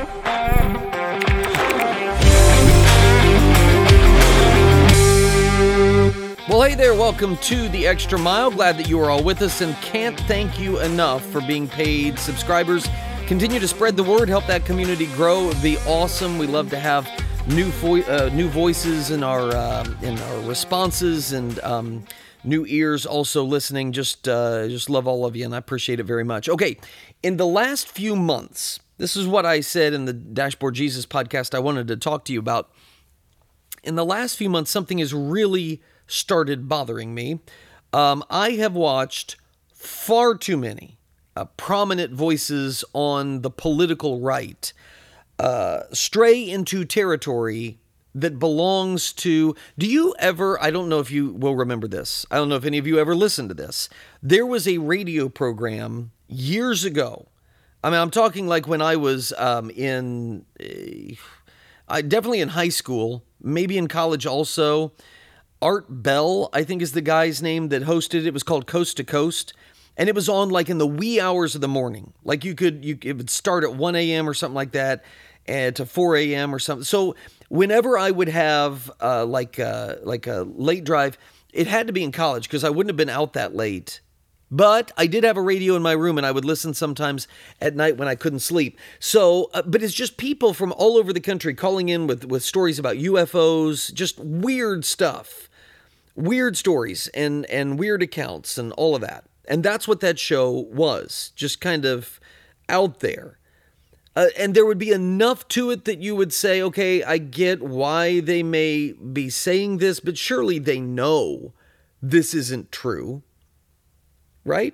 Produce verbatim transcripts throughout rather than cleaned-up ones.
Well, hey there, welcome to The Extra Mile. Glad that you are all with us and can't thank you enough for being paid subscribers. Continue to spread the word, help that community grow. It would be awesome. We love to have new vo- uh, new voices in our uh, in our responses and um, new ears also listening. Just uh, just love all of you, and I appreciate it very much. Okay, in the last few months, this is what I said in the Dashboard Jesus podcast I wanted to talk to you about. In the last few months, something has really started bothering me. Um, I have watched far too many Uh, prominent voices on the political right uh, stray into territory that belongs to, do you ever, I don't know if you will remember this, I don't know if any of you ever listened to this, there was a radio program years ago, I mean, I'm talking like when I was um, in, uh, I, definitely in high school, maybe in college also. Art Bell, I think is the guy's name that hosted it. It was called Coast to Coast. And it was on like in the wee hours of the morning. Like you could, you it would start at one a.m. or something like that, and to four a.m. or something. So whenever I would have uh, like uh, like a late drive, it had to be in college because I wouldn't have been out that late. But I did have a radio in my room, and I would listen sometimes at night when I couldn't sleep. So, uh, but it's just people from all over the country calling in with with stories about U F Os, just weird stuff, weird stories, and and weird accounts, and all of that. And that's what that show was, just kind of out there. Uh, and there would be enough to it that you would say, okay, I get why they may be saying this, but surely they know this isn't true, right?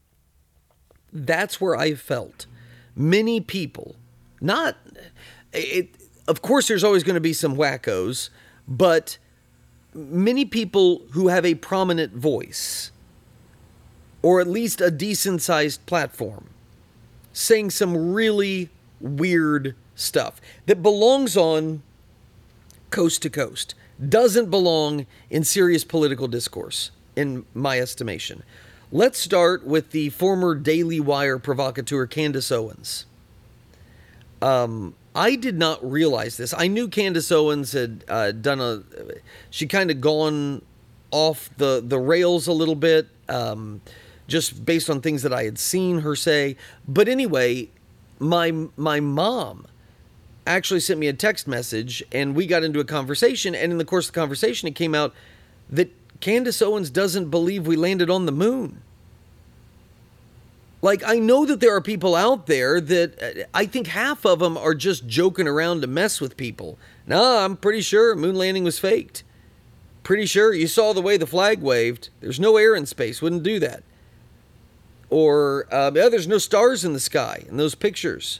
That's where I felt. Many people, not, it. Of course there's always going to be some wackos, but many people who have a prominent voice, or at least a decent-sized platform, saying some really weird stuff that belongs on Coast to Coast, doesn't belong in serious political discourse, in my estimation. Let's start with the former Daily Wire provocateur Candace Owens. Um, I did not realize this. I knew Candace Owens had uh, done a... She kind of gone off the, the rails a little bit, um... just based on things that I had seen her say. But anyway, my my mom actually sent me a text message, and we got into a conversation, and in the course of the conversation, it came out that Candace Owens doesn't believe we landed on the moon. Like, I know that there are people out there that, I think half of them are just joking around to mess with people. No, I'm pretty sure moon landing was faked. Pretty sure you saw the way the flag waved. There's no air in space, wouldn't do that. Or, uh, yeah, there's no stars in the sky in those pictures.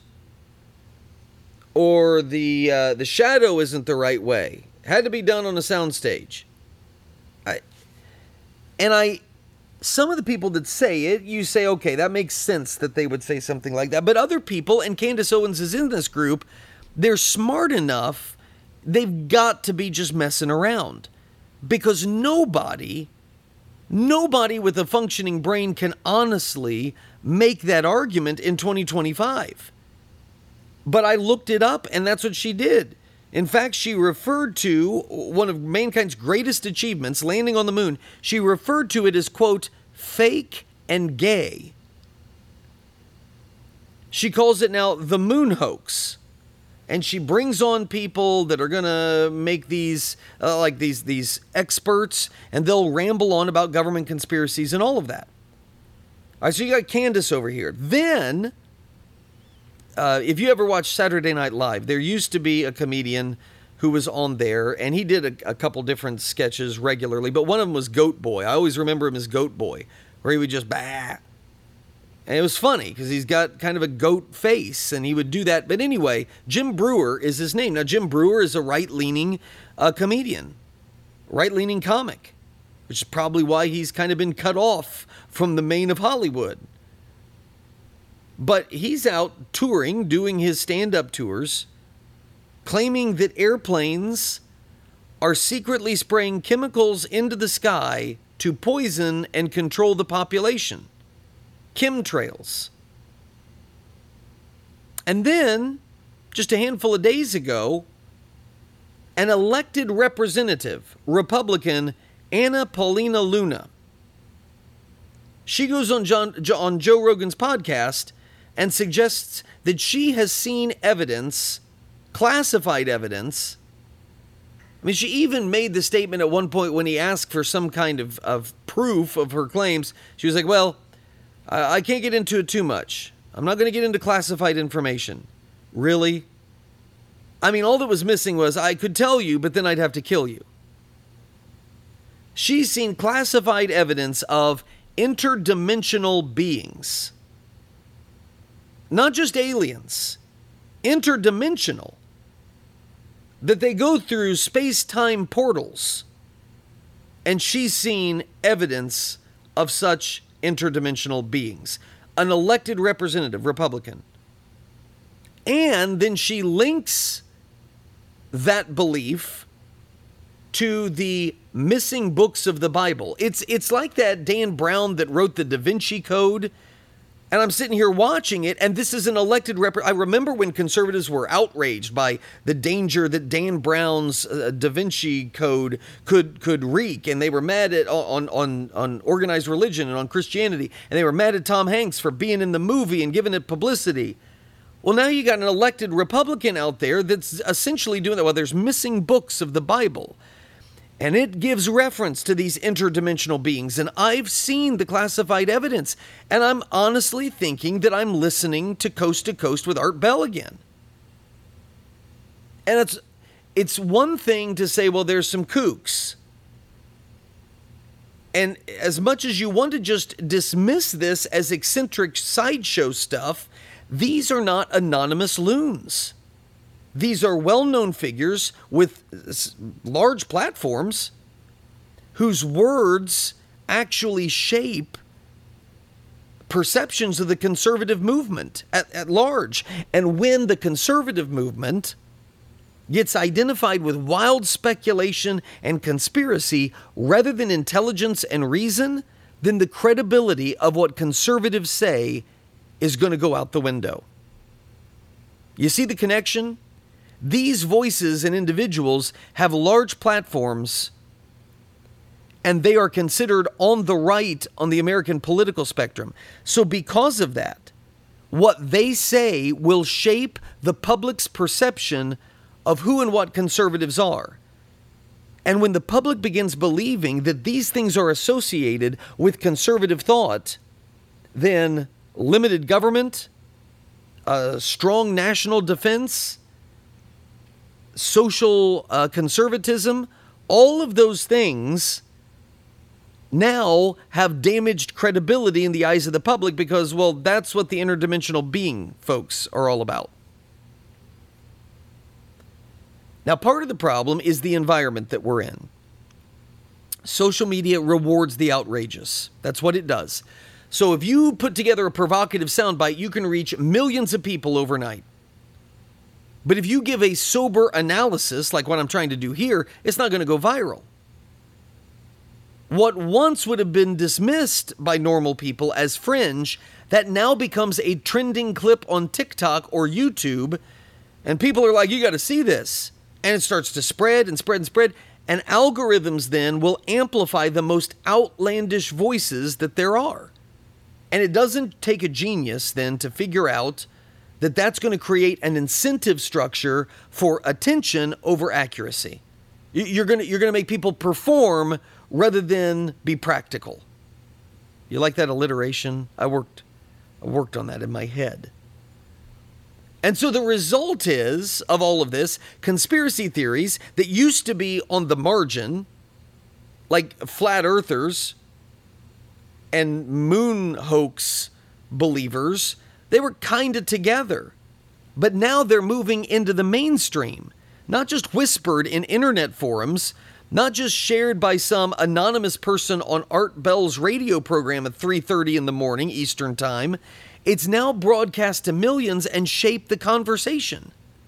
Or the uh, the shadow isn't the right way. Had to be done on a soundstage. I, and I, some of the people that say it, you say, okay, that makes sense that they would say something like that. But other people, and Candace Owens is in this group, they're smart enough, they've got to be just messing around. Because nobody... Nobody with a functioning brain can honestly make that argument in twenty twenty-five. But I looked it up, and that's what she did. In fact, she referred to one of mankind's greatest achievements, landing on the moon. She referred to it as, quote, fake and gay. She calls it now the moon hoax. And she brings on people that are going to make these, uh, like these these experts, and they'll ramble on about government conspiracies and all of that. All right, so you got Candace over here. Then, uh, if you ever watch Saturday Night Live, there used to be a comedian who was on there, and he did a, a couple different sketches regularly, but one of them was Goat Boy. I always remember him as Goat Boy, where he would just, bah. And it was funny because he's got kind of a goat face, and he would do that. But anyway, Jim Breuer is his name. Now, Jim Breuer is a right-leaning uh, comedian, right-leaning comic, which is probably why he's kind of been cut off from the main of Hollywood. But he's out touring, doing his stand-up tours, claiming that airplanes are secretly spraying chemicals into the sky to poison and control the population. Chemtrails. And then just a handful of days ago, an elected representative, Republican Anna Paulina Luna, she goes on John, on Joe Rogan's podcast and suggests that she has seen evidence, classified evidence. I mean, she even made the statement at one point when he asked for some kind of, of proof of her claims. She was like, well, I, I can't get into it too much. I'm not going to get into classified information. Really? I mean, all that was missing was I could tell you, but then I'd have to kill you. She's seen classified evidence of interdimensional beings. Not just aliens, interdimensional. That they go through space-time portals. And she's seen evidence of such interdimensional beings. An elected representative, Republican. And then she links that belief to the missing books of the Bible. It's it's like that Dan Brown that wrote the Da Vinci Code. And I'm sitting here watching it, and this is an elected rep. I remember when conservatives were outraged by the danger that Dan Brown's uh, Da Vinci Code could could wreak, and they were mad at on on on organized religion and on Christianity, and they were mad at Tom Hanks for being in the movie and giving it publicity. Well, now you got an elected Republican out there that's essentially doing that. Well, there's missing books of the Bible. And it gives reference to these interdimensional beings. And I've seen the classified evidence. And I'm honestly thinking that I'm listening to Coast to Coast with Art Bell again. And it's it's one thing to say, well, there's some kooks. And as much as you want to just dismiss this as eccentric sideshow stuff, these are not anonymous loons. These are well-known figures with large platforms whose words actually shape perceptions of the conservative movement at, at large. And when the conservative movement gets identified with wild speculation and conspiracy rather than intelligence and reason, then the credibility of what conservatives say is going to go out the window. You see the connection? These voices and individuals have large platforms, and they are considered on the right on the American political spectrum. So because of that, what they say will shape the public's perception of who and what conservatives are. And when the public begins believing that these things are associated with conservative thought, then limited government, a strong national defense, social uh, conservatism, all of those things now have damaged credibility in the eyes of the public because, well, that's what the interdimensional being folks are all about. Now, part of the problem is the environment that we're in. Social media rewards the outrageous. That's what it does. So if you put together a provocative soundbite, you can reach millions of people overnight. But if you give a sober analysis, like what I'm trying to do here, it's not going to go viral. What once would have been dismissed by normal people as fringe, that now becomes a trending clip on TikTok or YouTube, and people are like, you got to see this. And it starts to spread and spread and spread, and algorithms then will amplify the most outlandish voices that there are. And it doesn't take a genius then to figure out that that's going to create an incentive structure for attention over accuracy. You're going to, you're going to make people perform rather than be practical. You like that alliteration? I worked, I worked on that in my head. And so the result is, of all of this, conspiracy theories that used to be on the margin, like flat earthers and moon hoax believers, they were kind of together. But now they're moving into the mainstream, not just whispered in internet forums, not just shared by some anonymous person on Art Bell's radio program at three thirty in the morning Eastern Time. It's now broadcast to millions and shaped the conversation.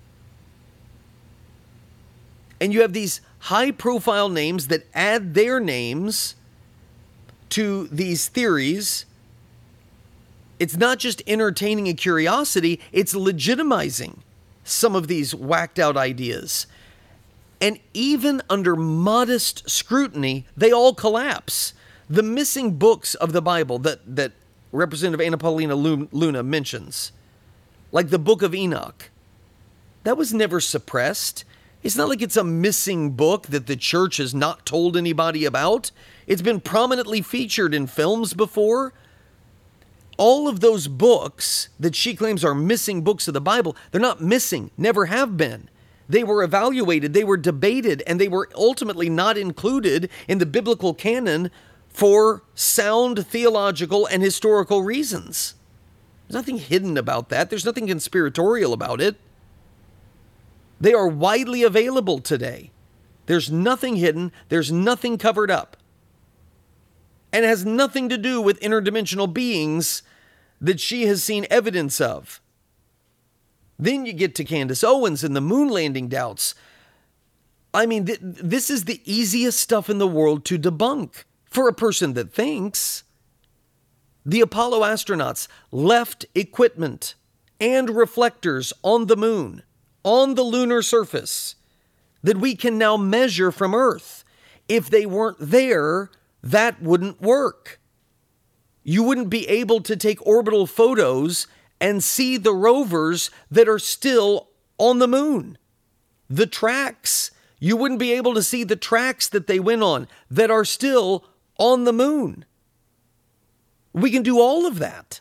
And you have these high-profile names that add their names to these theories. It's not just entertaining a curiosity, it's legitimizing some of these whacked out ideas. And even under modest scrutiny, they all collapse. The missing books of the Bible that, that Representative Anna Paulina Luna mentions, like the Book of Enoch, that was never suppressed. It's not like it's a missing book that the church has not told anybody about. It's been prominently featured in films before. All of those books that she claims are missing books of the Bible, they're not missing, never have been. They were evaluated, they were debated, and they were ultimately not included in the biblical canon for sound theological and historical reasons. There's nothing hidden about that. There's nothing conspiratorial about it. They are widely available today. There's nothing hidden. There's nothing covered up. And it has nothing to do with interdimensional beings that she has seen evidence of. Then you get to Candace Owens and the moon landing doubts. I mean, th- this is the easiest stuff in the world to debunk for a person that thinks. The Apollo astronauts left equipment and reflectors on the moon, on the lunar surface, that we can now measure from Earth. If they weren't there, that wouldn't work. You wouldn't be able to take orbital photos and see the rovers that are still on the moon. The tracks. You wouldn't be able to see the tracks that they went on that are still on the moon. We can do all of that.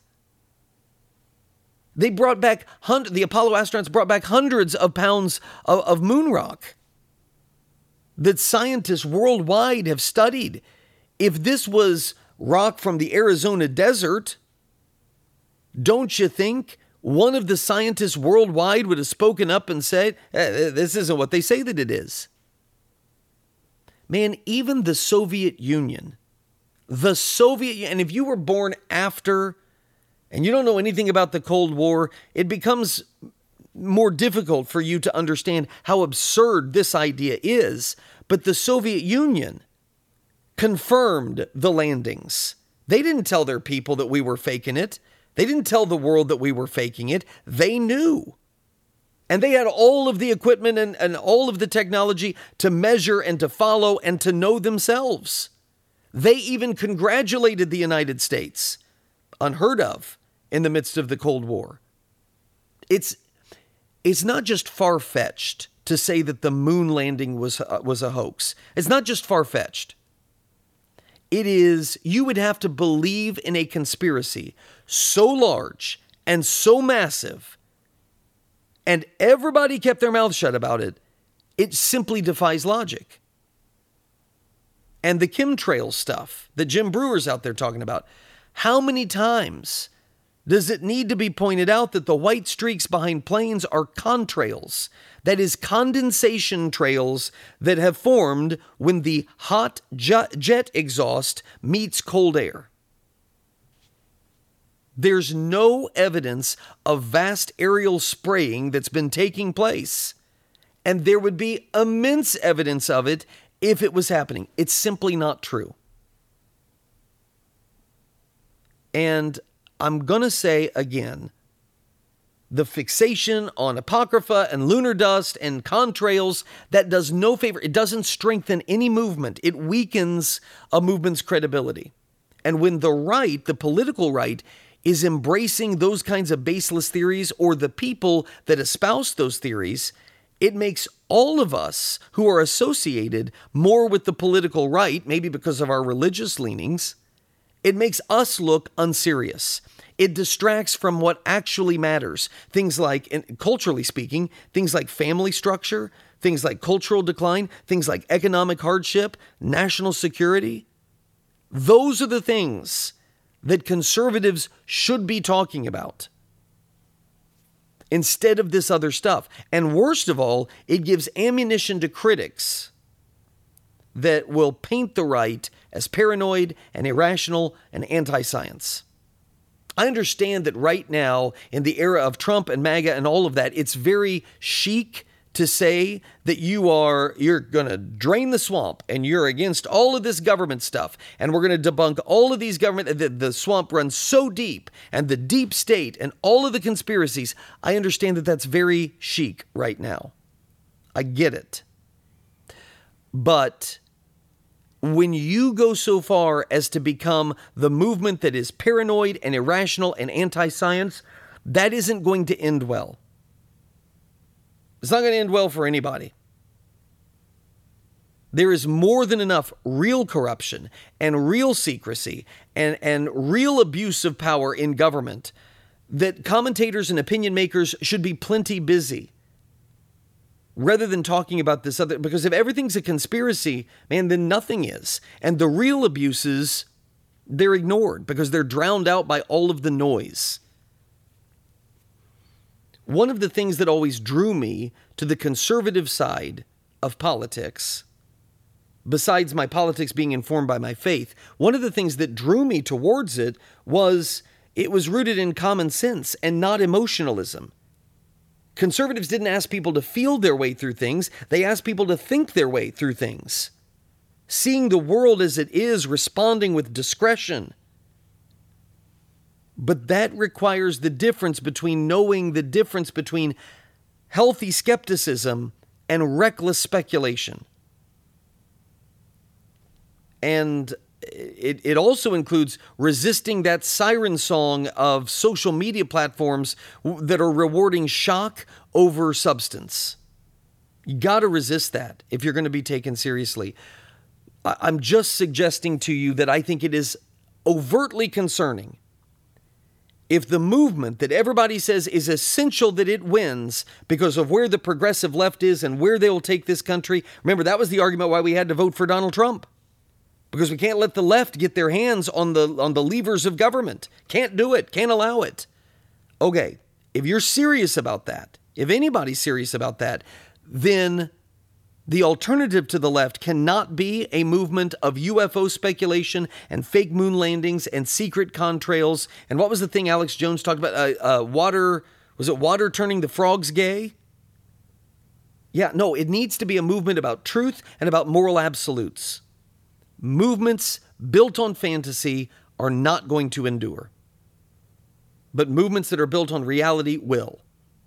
They brought back, the Apollo astronauts brought back hundreds of pounds of, of moon rock that scientists worldwide have studied. If this was rock from the Arizona desert, don't you think one of the scientists worldwide would have spoken up and said, eh, this isn't what they say that it is? Man, even the Soviet Union, the Soviet, and if you were born after and you don't know anything about the Cold War, it becomes more difficult for you to understand how absurd this idea is. But the Soviet Union confirmed the landings. They didn't tell their people that we were faking it. They didn't tell the world that we were faking it. They knew. And they had all of the equipment and, and all of the technology to measure and to follow and to know themselves. They even congratulated the United States. Unheard of in the midst of the Cold War. It's, it's not just far-fetched to say that the moon landing was, uh, was a hoax. It's not just far-fetched. It is, you would have to believe in a conspiracy so large and so massive, and everybody kept their mouth shut about it, it simply defies logic. And the chemtrail stuff that Jim Brewer's out there talking about, how many times does it need to be pointed out that the white streaks behind planes are contrails? That is, condensation trails that have formed when the hot jet exhaust meets cold air. There's no evidence of vast aerial spraying that's been taking place. And there would be immense evidence of it if it was happening. It's simply not true. And I'm going to say again, the fixation on Apocrypha and lunar dust and contrails, that does no favor. It doesn't strengthen any movement. It weakens a movement's credibility. And when the right, the political right, is embracing those kinds of baseless theories, or the people that espouse those theories, it makes all of us who are associated more with the political right, maybe because of our religious leanings, it makes us look unserious. It distracts from what actually matters. Things like, and culturally speaking, things like family structure, things like cultural decline, things like economic hardship, national security. Those are the things that conservatives should be talking about instead of this other stuff. And worst of all, it gives ammunition to critics that will paint the right as paranoid and irrational and anti-science. I understand that right now, in the era of Trump and MAGA and all of that, it's very chic to say that you are, you're going to drain the swamp and you're against all of this government stuff. And we're going to debunk all of these government, the, the swamp runs so deep and the deep state and all of the conspiracies. I understand that that's very chic right now. I get it. But when you go so far as to become the movement that is paranoid and irrational and anti-science, that isn't going to end well. It's not going to end well for anybody. There is more than enough real corruption and real secrecy and, and real abuse of power in government that commentators and opinion makers should be plenty busy rather than talking about this other. Because if everything's a conspiracy, man, then nothing is. And the real abuses, they're ignored because they're drowned out by all of the noise. One of the things that always drew me to the conservative side of politics, besides my politics being informed by my faith, one of the things that drew me towards it was it was rooted in common sense and not emotionalism. Conservatives didn't ask people to feel their way through things. They asked people to think their way through things. Seeing the world as it is, responding with discretion. But that requires the difference between knowing the difference between healthy skepticism and reckless speculation. And it, it also includes resisting that siren song of social media platforms that are rewarding shock over substance. You got to resist that if you're going to be taken seriously. I'm just suggesting to you that I think it is overtly concerning if the movement that everybody says is essential that it wins because of where the progressive left is and where they will take this country. Remember, that was the argument why we had to vote for Donald Trump. Because we can't let the left get their hands on the on the levers of government. Can't do it. Can't allow it. Okay, if you're serious about that, if anybody's serious about that, then the alternative to the left cannot be a movement of U F O speculation and fake moon landings and secret contrails. And what was the thing Alex Jones talked about? Uh, uh, water, was it water turning the frogs gay? Yeah, no, it needs to be a movement about truth and about moral absolutes. Movements built on fantasy are not going to endure. But movements that are built on reality will.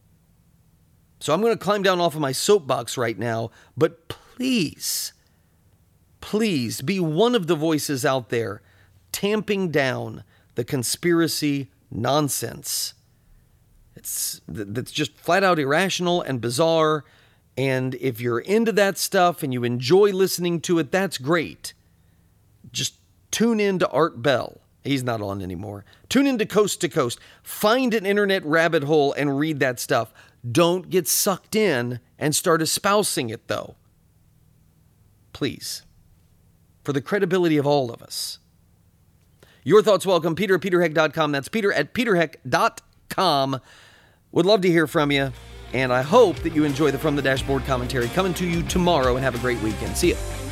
So I'm going to climb down off of my soapbox right now, but please, please be one of the voices out there tamping down the conspiracy nonsense. It's that's just flat out irrational and bizarre. And if you're into that stuff and you enjoy listening to it, that's great. Just tune in to Art Bell. He's not on anymore. Tune into Coast to Coast. Find an internet rabbit hole and read that stuff. Don't get sucked in and start espousing it, though. Please. For the credibility of all of us. Your thoughts welcome. Peter at peter heck dot com. That's Peter at peter heck dot com. Would love to hear from you. And I hope that you enjoy the From the Dashboard commentary coming to you tomorrow, and have a great weekend. See ya.